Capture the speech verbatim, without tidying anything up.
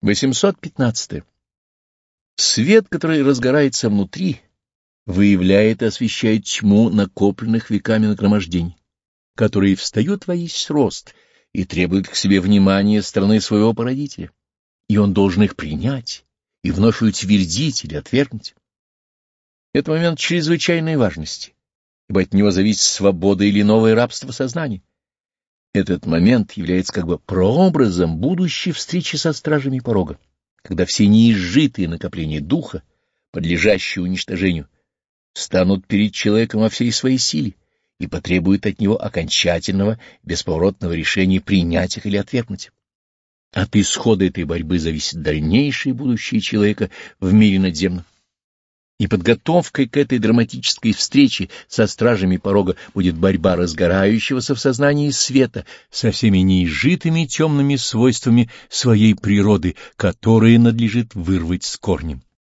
восемьсот пятнадцатое. Свет, который разгорается внутри, выявляет и освещает тьму накопленных веками нагромождений, которые встают во весь рост и требуют к себе внимания стороны своего породителя, и он должен их принять и вновь утвердить или отвергнуть. Это момент чрезвычайной важности, ибо от него зависит свобода или новое рабство сознания. Этот момент является как бы прообразом будущей встречи со стражами порога, когда все неизжитые накопления духа, подлежащие уничтожению, станут перед человеком во всей своей силе и потребуют от него окончательного, бесповоротного решения принять их или отвергнуть. От исхода этой борьбы зависит дальнейшее будущее человека в мире надземном. И подготовкой к этой драматической встрече со стражами порога будет борьба разгорающегося в сознании света со всеми неизжитыми темными свойствами своей природы, которые надлежит вырвать с корнем.